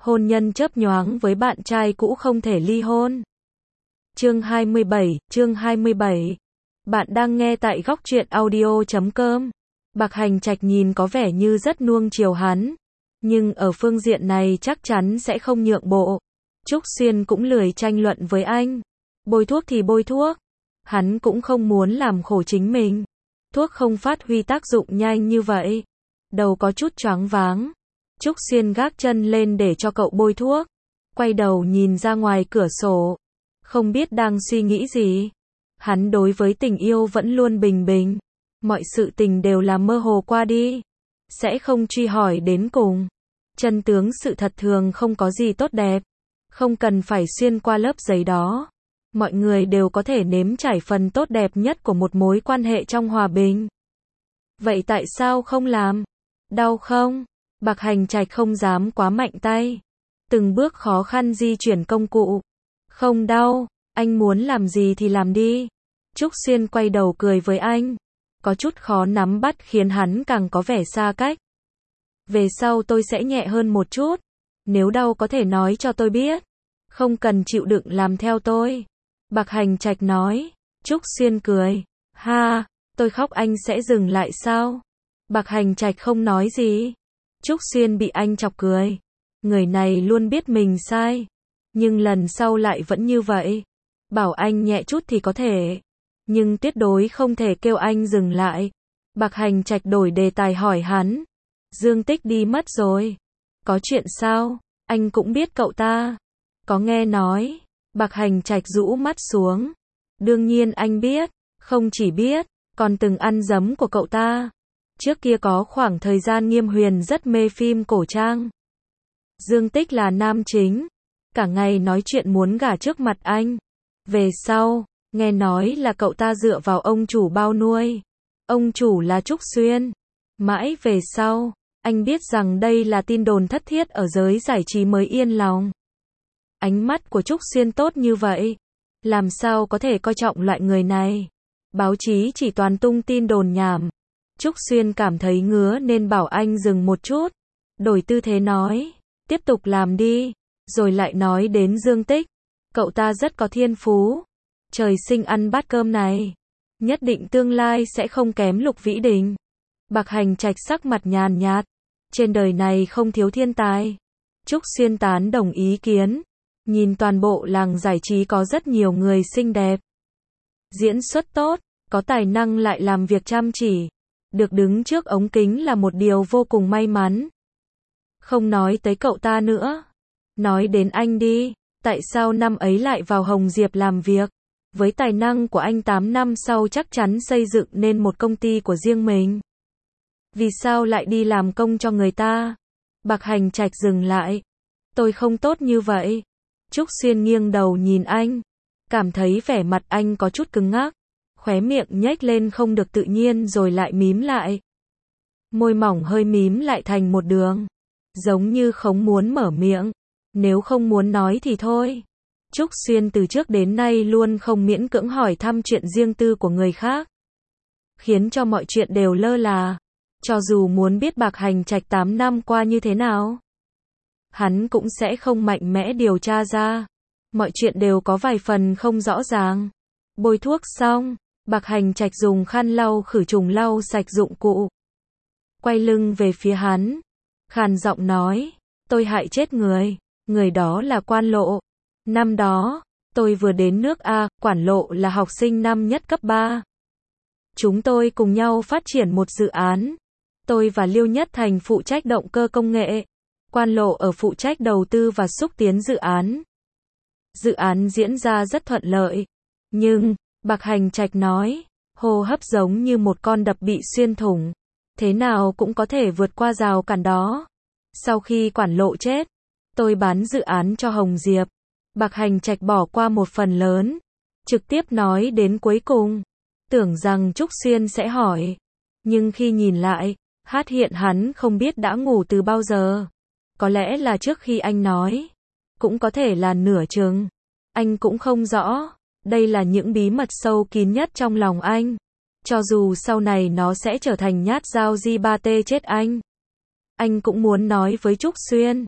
hôn nhân chớp nhoáng với bạn trai cũ không thể ly hôn. Chương 27. Bạn đang nghe tại góc truyện audio.com. Bạc Hành Trạch nhìn có vẻ như rất nuông chiều hắn, nhưng ở phương diện này chắc chắn sẽ không nhượng bộ. Trúc Xuyên cũng lười tranh luận với anh. Bôi thuốc thì bôi thuốc. Hắn cũng không muốn làm khổ chính mình. Thuốc không phát huy tác dụng nhanh như vậy. Đầu có chút choáng váng. Trúc Xuyên gác chân lên để cho cậu bôi thuốc. Quay đầu nhìn ra ngoài cửa sổ. Không biết đang suy nghĩ gì. Hắn đối với tình yêu vẫn luôn bình bình. Mọi sự tình đều là mơ hồ qua đi. Sẽ không truy hỏi đến cùng. Chân tướng sự thật thường không có gì tốt đẹp. Không cần phải xuyên qua lớp giấy đó. Mọi người đều có thể nếm trải phần tốt đẹp nhất của một mối quan hệ trong hòa bình. Vậy tại sao không làm? Đau không? Bạc Hành Trạch không dám quá mạnh tay. Từng bước khó khăn di chuyển công cụ. Không đau, anh muốn làm gì thì làm đi. Trúc Xuyên quay đầu cười với anh. Có chút khó nắm bắt khiến hắn càng có vẻ xa cách. Về sau tôi sẽ nhẹ hơn một chút. Nếu đau có thể nói cho tôi biết. Không cần chịu đựng làm theo tôi. Bạc Hành Trạch nói. Trúc Xuyên cười. Ha, tôi khóc anh sẽ dừng lại sao? Bạc Hành Trạch không nói gì. Trúc Xuyên bị anh chọc cười. Người này luôn biết mình sai. Nhưng lần sau lại vẫn như vậy. Bảo anh nhẹ chút thì có thể. Nhưng tuyệt đối không thể kêu anh dừng lại. Bạc Hành Trạch đổi đề tài hỏi hắn. Dương Tích đi mất rồi. Có chuyện sao? Anh cũng biết cậu ta. Có nghe nói. Bạc Hành Trạch rũ mắt xuống. Đương nhiên anh biết. Không chỉ biết, còn từng ăn dấm của cậu ta. Trước kia có khoảng thời gian Nghiêm Huyền rất mê phim cổ trang. Dương Tích là nam chính. Cả ngày nói chuyện muốn gả trước mặt anh. Về sau, nghe nói là cậu ta dựa vào ông chủ bao nuôi. Ông chủ là Trúc Xuyên. Mãi về sau, anh biết rằng đây là tin đồn thất thiết ở giới giải trí mới yên lòng. Ánh mắt của Trúc Xuyên tốt như vậy. Làm sao có thể coi trọng loại người này. Báo chí chỉ toàn tung tin đồn nhảm. Trúc Xuyên cảm thấy ngứa nên bảo anh dừng một chút. Đổi tư thế nói. Tiếp tục làm đi. Rồi lại nói đến Dương Tích. Cậu ta rất có thiên phú. Trời sinh ăn bát cơm này. Nhất định tương lai sẽ không kém Lục Vĩ Đình. Bạc Hành Trạch sắc mặt nhàn nhạt. Trên đời này không thiếu thiên tài. Trúc Xuyên tán đồng ý kiến. Nhìn toàn bộ làng giải trí có rất nhiều người xinh đẹp. Diễn xuất tốt, có tài năng lại làm việc chăm chỉ. Được đứng trước ống kính là một điều vô cùng may mắn. Không nói tới cậu ta nữa. Nói đến anh đi. Tại sao năm ấy lại vào Hồng Diệp làm việc? Với tài năng của anh 8 năm sau chắc chắn xây dựng nên một công ty của riêng mình. Vì sao lại đi làm công cho người ta? Bạc Hành Trạch dừng lại. Tôi không tốt như vậy. Trúc Xuyên nghiêng đầu nhìn anh. Cảm thấy vẻ mặt anh có chút cứng ngắc. Khóe miệng nhếch lên không được tự nhiên rồi lại mím lại. Môi mỏng hơi mím lại thành một đường. Giống như không muốn mở miệng. Nếu không muốn nói thì thôi. Trúc Xuyên từ trước đến nay luôn không miễn cưỡng hỏi thăm chuyện riêng tư của người khác. Khiến cho mọi chuyện đều lơ là. Cho dù muốn biết Bạc Hành Trạch 8 năm qua như thế nào. Hắn cũng sẽ không mạnh mẽ điều tra ra. Mọi chuyện đều có vài phần không rõ ràng. Bôi thuốc xong. Bạc Hành Trạch dùng khăn lau khử trùng lau sạch dụng cụ. Quay lưng về phía hắn. Khàn giọng nói. Tôi hại chết người. Người đó là Quan Lộ. Năm đó, tôi vừa đến nước A, Quản Lộ là học sinh năm nhất cấp 3. Chúng tôi cùng nhau phát triển một dự án. Tôi và Liêu Nhất Thành phụ trách động cơ công nghệ. Quan Lộ ở phụ trách đầu tư và xúc tiến dự án. Dự án diễn ra rất thuận lợi. Nhưng, Bạc Hành Trạch nói, hô hấp giống như một con đập bị xuyên thủng. Thế nào cũng có thể vượt qua rào cản đó. Sau khi Quản Lộ chết, tôi bán dự án cho Hồng Diệp. Bạc Hành Trạch bỏ qua một phần lớn. Trực tiếp nói đến cuối cùng. Tưởng rằng Trúc Xuyên sẽ hỏi. Nhưng khi nhìn lại, phát hiện hắn không biết đã ngủ từ bao giờ. Có lẽ là trước khi anh nói. Cũng có thể là nửa chừng. Anh cũng không rõ. Đây là những bí mật sâu kín nhất trong lòng anh. Cho dù sau này nó sẽ trở thành nhát dao G3T chết anh. Anh cũng muốn nói với Trúc Xuyên.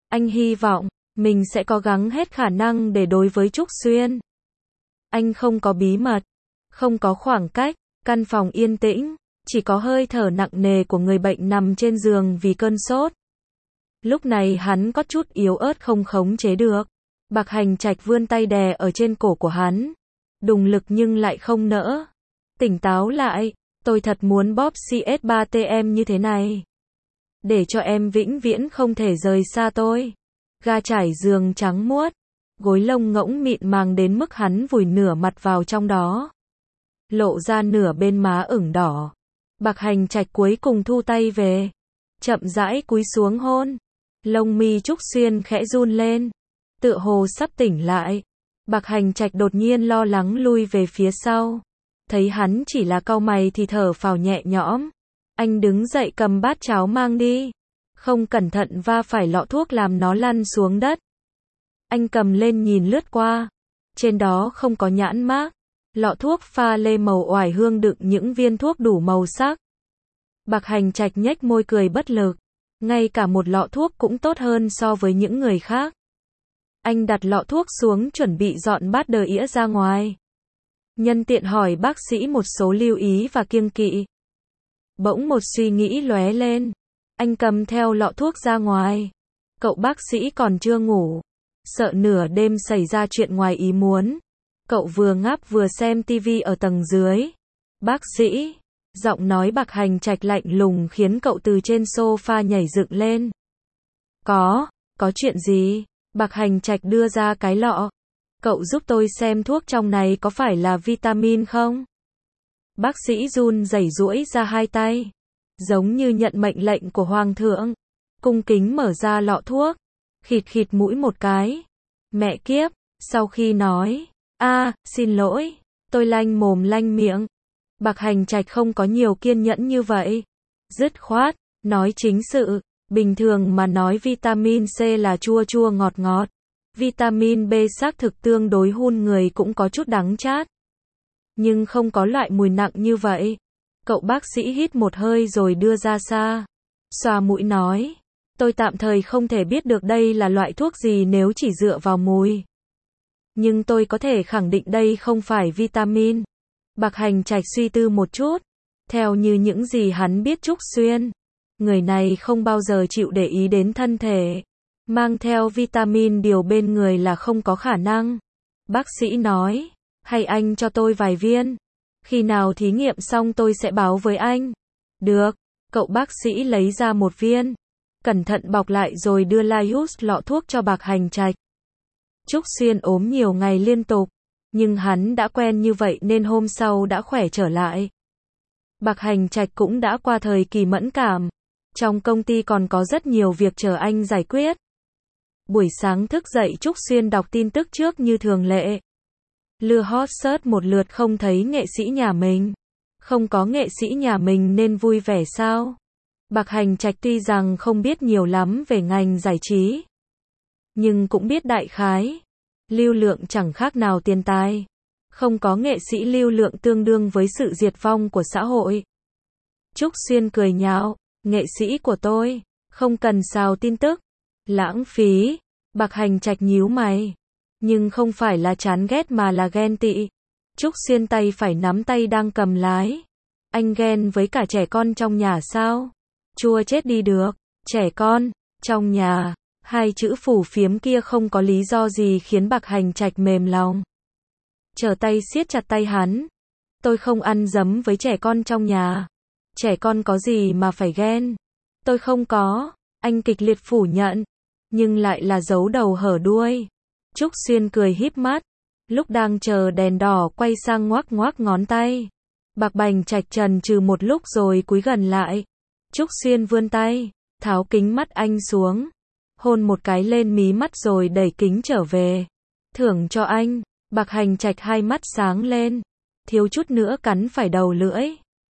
Anh hy vọng, mình sẽ cố gắng hết khả năng để đối với Trúc Xuyên. Anh không có bí mật, không có khoảng cách, căn phòng yên tĩnh, chỉ có hơi thở nặng nề của người bệnh nằm trên giường vì cơn sốt. Lúc này hắn có chút yếu ớt không khống chế được. Bạc Hành Trạch vươn tay đè ở trên cổ của hắn. Đùng lực nhưng lại không nỡ. Tỉnh táo lại, tôi thật muốn bóp CS3TM như thế này. Để cho em vĩnh viễn không thể rời xa tôi. Ga trải giường trắng muốt, gối lông ngỗng mịn màng đến mức hắn vùi nửa mặt vào trong đó. Lộ ra nửa bên má ửng đỏ. Bạc Hành Trạch cuối cùng thu tay về. Chậm rãi cúi xuống hôn. Lông mi Trúc Xuyên khẽ run lên. Tựa hồ sắp tỉnh lại. Bạc Hành Trạch đột nhiên lo lắng lui về phía sau. Thấy hắn chỉ là cau mày thì thở phào nhẹ nhõm. Anh đứng dậy cầm bát cháo mang đi. Không cẩn thận va phải lọ thuốc làm nó lăn xuống đất. Anh cầm lên nhìn lướt qua. Trên đó không có nhãn mác. Lọ thuốc pha lê màu oải hương đựng những viên thuốc đủ màu sắc. Bạc Hành Trạch nhếch môi cười bất lực. Ngay cả một lọ thuốc cũng tốt hơn so với những người khác. Anh đặt lọ thuốc xuống chuẩn bị dọn bát đờ ĩa ra ngoài. Nhân tiện hỏi bác sĩ một số lưu ý và kiêng kỵ. Bỗng một suy nghĩ lóe lên. Anh cầm theo lọ thuốc ra ngoài. Cậu bác sĩ còn chưa ngủ. Sợ nửa đêm xảy ra chuyện ngoài ý muốn. Cậu vừa ngáp vừa xem tivi ở tầng dưới. Bác sĩ. Giọng nói Bạc Hành Trạch lạnh lùng khiến cậu từ trên sofa nhảy dựng lên. Có chuyện gì? Bạc Hành Trạch đưa ra cái lọ. Cậu giúp tôi xem thuốc trong này có phải là vitamin không? Bác sĩ run rẩy duỗi ra hai tay. Giống như nhận mệnh lệnh của Hoàng thượng. Cung kính mở ra lọ thuốc. Khịt khịt mũi một cái. Mẹ kiếp, sau khi nói. Xin lỗi. Tôi lanh mồm lanh miệng. Bạc Hành Trạch không có nhiều kiên nhẫn như vậy. Dứt khoát, nói chính sự. Bình thường mà nói vitamin C là chua chua ngọt ngọt. Vitamin B xác thực tương đối hun người cũng có chút đắng chát. Nhưng không có loại mùi nặng như vậy. Cậu bác sĩ hít một hơi rồi đưa ra xa. Xoa mũi nói. Tôi tạm thời không thể biết được đây là loại thuốc gì nếu chỉ dựa vào mùi. Nhưng tôi có thể khẳng định đây không phải vitamin. Bạc Hành Trạch suy tư một chút. Theo như những gì hắn biết Trúc Xuyên. Người này không bao giờ chịu để ý đến thân thể. Mang theo vitamin điều bên người là không có khả năng. Bác sĩ nói. Hay anh cho tôi vài viên. Khi nào thí nghiệm xong tôi sẽ báo với anh. Được. Cậu bác sĩ lấy ra một viên. Cẩn thận bọc lại rồi đưa Laius lọ thuốc cho Bạc Hành Trạch. Trúc Xuyên ốm nhiều ngày liên tục. Nhưng hắn đã quen như vậy nên hôm sau đã khỏe trở lại. Bạc Hành Trạch cũng đã qua thời kỳ mẫn cảm. Trong công ty còn có rất nhiều việc chờ anh giải quyết. Buổi sáng thức dậy Trúc Xuyên đọc tin tức trước như thường lệ. Lừa hot search một lượt không thấy nghệ sĩ nhà mình. Không có nghệ sĩ nhà mình nên vui vẻ sao? Bạc Hành Trạch tuy rằng không biết nhiều lắm về ngành giải trí. Nhưng cũng biết đại khái. Lưu lượng chẳng khác nào tiền tài. Không có nghệ sĩ lưu lượng tương đương với sự diệt vong của xã hội. Trúc Xuyên cười nhạo. Nghệ sĩ của tôi. Không cần xào tin tức. Lãng phí. Bạc Hành Trạch nhíu mày. Nhưng không phải là chán ghét mà là ghen tị. Trúc Xuyên tay phải nắm tay đang cầm lái. Anh ghen với cả trẻ con trong nhà sao? Chua chết đi được. Trẻ con, trong nhà. Hai chữ phủ phiếm kia không có lý do gì khiến Bạc Hành Trạch mềm lòng. Trở tay siết chặt tay hắn. Tôi không ăn dấm với trẻ con trong nhà. Trẻ con có gì mà phải ghen? Tôi không có. Anh kịch liệt phủ nhận. Nhưng lại là giấu đầu hở đuôi. Trúc Xuyên cười híp mắt. Lúc đang chờ đèn đỏ quay sang ngoắc ngoắc ngón tay. Bạc Hành Trạch chần chừ một lúc rồi cúi gần lại. Trúc Xuyên vươn tay. Tháo kính mắt anh xuống. Hôn một cái lên mí mắt rồi đẩy kính trở về. Thưởng cho anh. Bạc Hành Trạch hai mắt sáng lên. Thiếu chút nữa cắn phải đầu lưỡi.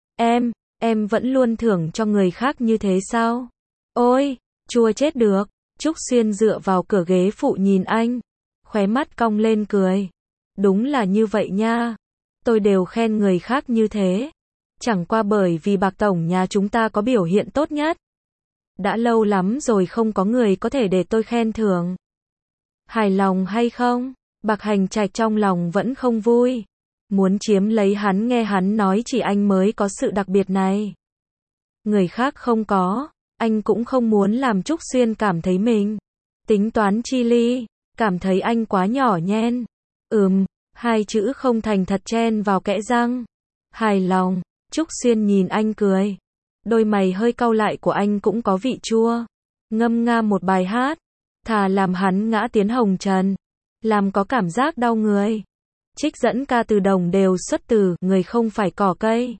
Em vẫn luôn thưởng cho người khác như thế sao? Ôi, chua chết được. Trúc Xuyên dựa vào cửa ghế phụ nhìn anh. Khóe mắt cong lên cười. Đúng là như vậy nha. Tôi đều khen người khác như thế. Chẳng qua bởi vì Bạc tổng nhà chúng ta có biểu hiện tốt nhất. Đã lâu lắm rồi không có người có thể để tôi khen thưởng. Hài lòng hay không? Bạc Hành Trạch trong lòng vẫn không vui. Muốn chiếm lấy hắn, nghe hắn nói chỉ anh mới có sự đặc biệt này. Người khác không có, anh cũng không muốn làm Trúc Xuyên cảm thấy mình tính toán chi ly, cảm thấy anh quá nhỏ nhen. Hai chữ không thành thật chen vào kẽ răng. Hài lòng. Trúc Xuyên nhìn anh cười. Đôi mày hơi cau lại của anh cũng có vị chua. Ngâm nga một bài hát. Thà làm hắn ngã tiến hồng trần, làm có cảm giác đau người. Trích dẫn ca từ đồng đều xuất từ người không phải cỏ cây.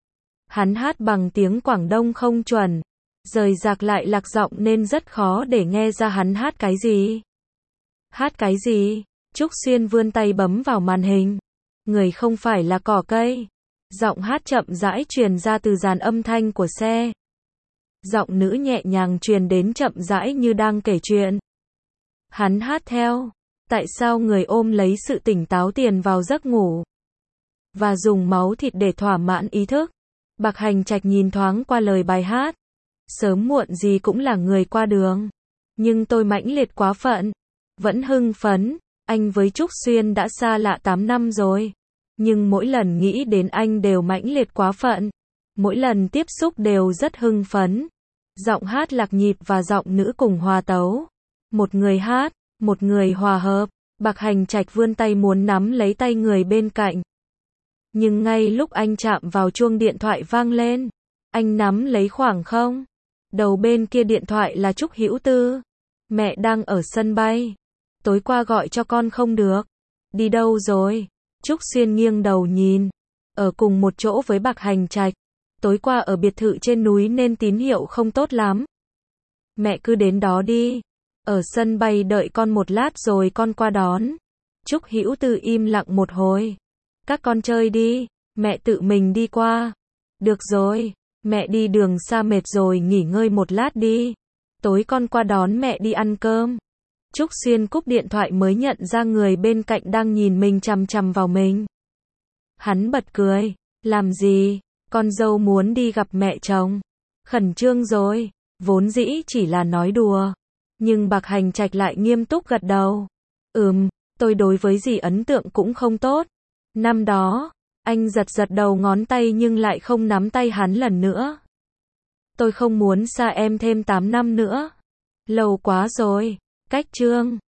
Hắn hát bằng tiếng Quảng Đông không chuẩn, rời rạc lại lạc giọng nên rất khó để nghe ra hắn hát cái gì. Hát cái gì? Trúc Xuyên vươn tay bấm vào màn hình. Người không phải là cỏ cây. Giọng hát chậm rãi truyền ra từ dàn âm thanh của xe. Giọng nữ nhẹ nhàng truyền đến chậm rãi như đang kể chuyện. Hắn hát theo. Tại sao người ôm lấy sự tỉnh táo tiền vào giấc ngủ và dùng máu thịt để thỏa mãn ý thức? Bạc Hành Trạch nhìn thoáng qua lời bài hát. Sớm muộn gì cũng là người qua đường. Nhưng tôi mãnh liệt quá phận. Vẫn hưng phấn. Anh với Trúc Xuyên đã xa lạ 8 năm rồi. Nhưng mỗi lần nghĩ đến anh đều mãnh liệt quá phận. Mỗi lần tiếp xúc đều rất hưng phấn. Giọng hát lạc nhịp và giọng nữ cùng hòa tấu. Một người hát, một người hòa hợp. Bạc Hành Trạch vươn tay muốn nắm lấy tay người bên cạnh. Nhưng ngay lúc anh chạm vào chuông điện thoại vang lên, anh nắm lấy khoảng không. Đầu bên kia điện thoại là Trúc Hữu Tư. Mẹ đang ở sân bay. Tối qua gọi cho con không được. Đi đâu rồi? Trúc Xuyên nghiêng đầu nhìn. Ở cùng một chỗ với Bạc Hành Trạch. Tối qua ở biệt thự trên núi nên tín hiệu không tốt lắm. Mẹ cứ đến đó đi. Ở sân bay đợi con một lát rồi con qua đón. Trúc Hữu Tư im lặng một hồi. Các con chơi đi, mẹ tự mình đi qua. Được rồi, mẹ đi đường xa mệt rồi nghỉ ngơi một lát đi. Tối con qua đón mẹ đi ăn cơm. Trúc Xuyên cúp điện thoại mới nhận ra người bên cạnh đang nhìn mình chằm chằm vào mình. Hắn bật cười. Làm gì? Con dâu muốn đi gặp mẹ chồng. Khẩn trương rồi. Vốn dĩ chỉ là nói đùa. Nhưng Bạc Hành Trạch lại nghiêm túc gật đầu. Tôi đối với dì ấn tượng cũng không tốt. Năm đó, anh giật giật đầu ngón tay nhưng lại không nắm tay hắn lần nữa. Tôi không muốn xa em thêm 8 năm nữa. Lâu quá rồi. Cách chương